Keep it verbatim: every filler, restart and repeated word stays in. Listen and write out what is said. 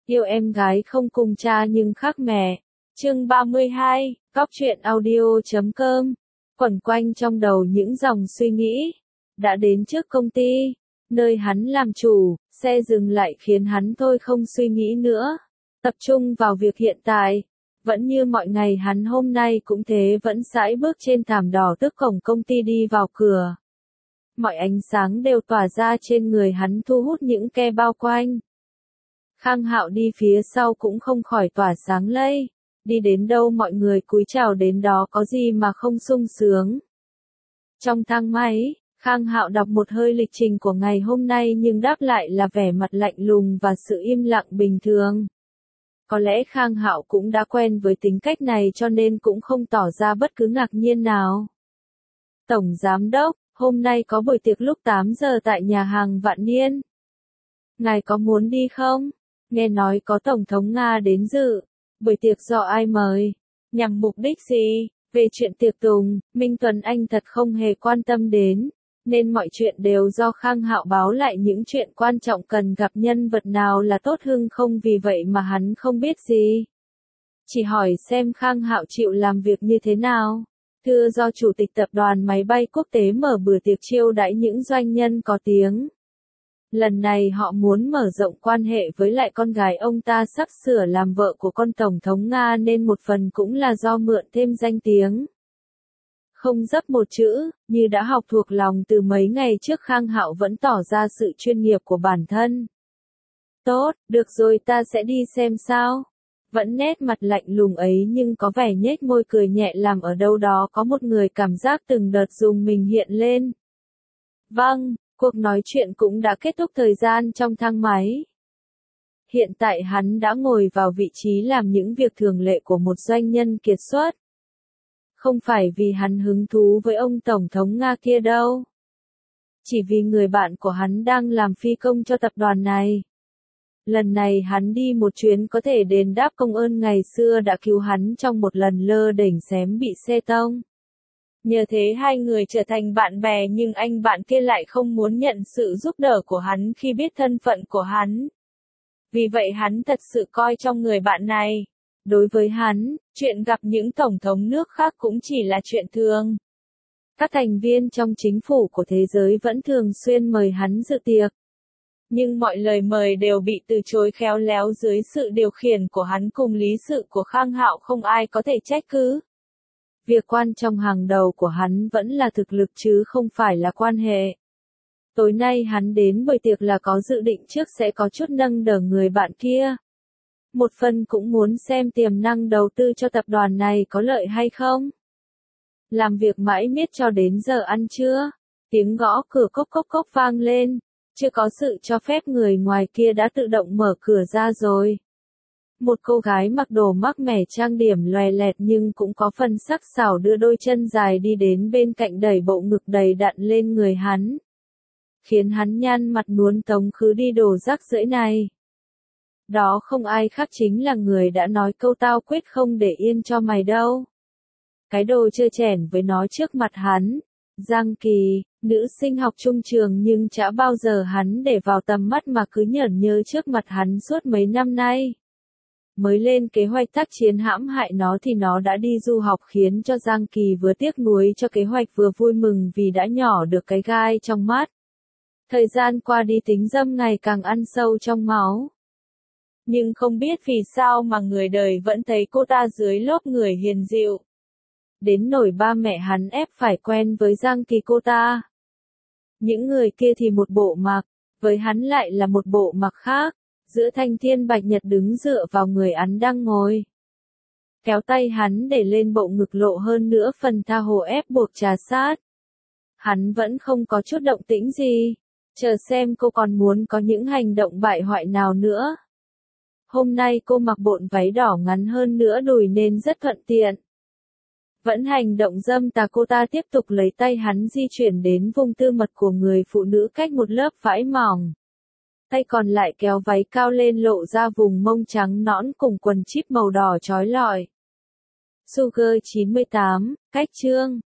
Yêu em gái không cùng cha nhưng khác mẹ. Chương ba mươi hai, Góc truyện audio chấm com. Quẩn quanh trong đầu những dòng suy nghĩ. Đã đến trước công ty, nơi hắn làm chủ, xe dừng lại khiến hắn thôi không suy nghĩ nữa. Tập trung vào việc hiện tại. Vẫn như mọi ngày hắn hôm nay cũng thế, vẫn sải bước trên thảm đỏ trước cổng công ty đi vào cửa. Mọi ánh sáng đều tỏa ra trên người hắn, thu hút những kẻ bao quanh. Khang Hạo đi phía sau cũng không khỏi tỏa sáng lây. Đi đến đâu mọi người cúi chào đến đó, có gì mà không sung sướng. Trong thang máy, Khang Hạo đọc một hơi lịch trình của ngày hôm nay nhưng đáp lại là vẻ mặt lạnh lùng và sự im lặng bình thường. Có lẽ Khang Hạo cũng đã quen với tính cách này cho nên cũng không tỏ ra bất cứ ngạc nhiên nào. Tổng Giám đốc, hôm nay có buổi tiệc lúc tám giờ tại nhà hàng Vạn Niên. Ngài có muốn đi không? Nghe nói có Tổng thống Nga đến dự. Buổi tiệc do ai mời? Nhằm mục đích gì? Về chuyện tiệc tùng, Minh Tuấn Anh thật không hề quan tâm đến. Nên mọi chuyện đều do Khang Hạo báo lại, những chuyện quan trọng cần gặp nhân vật nào là tốt hưng không, vì vậy mà hắn không biết gì. Chỉ hỏi xem Khang Hạo chịu làm việc như thế nào. Thưa, do Chủ tịch Tập đoàn Máy bay Quốc tế mở bữa tiệc chiêu đãi những doanh nhân có tiếng. Lần này họ muốn mở rộng quan hệ với lại con gái ông ta sắp sửa làm vợ của con Tổng thống Nga, nên một phần cũng là do mượn thêm danh tiếng. Không dấp một chữ, như đã học thuộc lòng từ mấy ngày trước, Khang Hạo vẫn tỏ ra sự chuyên nghiệp của bản thân. Tốt, được rồi, ta sẽ đi xem sao. Vẫn nét mặt lạnh lùng ấy nhưng có vẻ nhếch môi cười nhẹ, làm ở đâu đó có một người cảm giác từng đợt dùng mình hiện lên. Vâng, cuộc nói chuyện cũng đã kết thúc thời gian trong thang máy. Hiện tại hắn đã ngồi vào vị trí làm những việc thường lệ của một doanh nhân kiệt xuất. Không phải vì hắn hứng thú với ông Tổng thống Nga kia đâu. Chỉ vì người bạn của hắn đang làm phi công cho tập đoàn này. Lần này hắn đi một chuyến có thể đền đáp công ơn ngày xưa đã cứu hắn trong một lần lơ đễnh xém bị xe tông. Nhờ thế hai người trở thành bạn bè, nhưng anh bạn kia lại không muốn nhận sự giúp đỡ của hắn khi biết thân phận của hắn. Vì vậy hắn thật sự coi trọng người bạn này. Đối với hắn, chuyện gặp những tổng thống nước khác cũng chỉ là chuyện thường. Các thành viên trong chính phủ của thế giới vẫn thường xuyên mời hắn dự tiệc. Nhưng mọi lời mời đều bị từ chối khéo léo dưới sự điều khiển của hắn cùng lý sự của Khang Hạo, không ai có thể trách cứ. Việc quan trọng hàng đầu của hắn vẫn là thực lực chứ không phải là quan hệ. Tối nay hắn đến buổi tiệc là có dự định trước sẽ có chút nâng đỡ người bạn kia. Một phần cũng muốn xem tiềm năng đầu tư cho tập đoàn này có lợi hay không. Làm việc mãi miết cho đến giờ ăn trưa, tiếng gõ cửa cốc cốc cốc vang lên. Chưa có sự cho phép người ngoài kia đã tự động mở cửa ra rồi. Một cô gái mặc đồ mắc mẻ trang điểm lòe lẹt nhưng cũng có phần sắc sảo đưa đôi chân dài đi đến bên cạnh, đẩy bộ ngực đầy đặn lên người hắn. Khiến hắn nhăn mặt nuốt tống khứ đi đồ rác rưởi này. Đó không ai khác chính là người đã nói câu tao quyết không để yên cho mày đâu. Cái đồ trơ trẽn với nó trước mặt hắn. Giang Kỳ, nữ sinh học chung trường nhưng chả bao giờ hắn để vào tầm mắt mà cứ nhởn nhơ trước mặt hắn suốt mấy năm nay. Mới lên kế hoạch tác chiến hãm hại nó thì nó đã đi du học, khiến cho Giang Kỳ vừa tiếc nuối cho kế hoạch vừa vui mừng vì đã nhỏ được cái gai trong mắt. Thời gian qua đi, tính dâm ngày càng ăn sâu trong máu. Nhưng không biết vì sao mà người đời vẫn thấy cô ta dưới lớp người hiền dịu. Đến nỗi ba mẹ hắn ép phải quen với Giang Kỳ cô ta. Những người kia thì một bộ mặc, với hắn lại là một bộ mặc khác. Giữa thanh thiên bạch nhật đứng dựa vào người hắn đang ngồi. Kéo tay hắn để lên bộ ngực, lộ hơn nữa phần tha hồ ép buộc trà sát. Hắn vẫn không có chút động tĩnh gì. Chờ xem cô còn muốn có những hành động bại hoại nào nữa. Hôm nay cô mặc bộn váy đỏ ngắn hơn nữa đùi nên rất thuận tiện. Vẫn hành động dâm tà, cô ta tiếp tục lấy tay hắn di chuyển đến vùng tư mật của người phụ nữ cách một lớp vải mỏng. Tay còn lại kéo váy cao lên, lộ ra vùng mông trắng nõn cùng quần chip màu đỏ chói lọi. Sugar chín mươi tám, cách chương.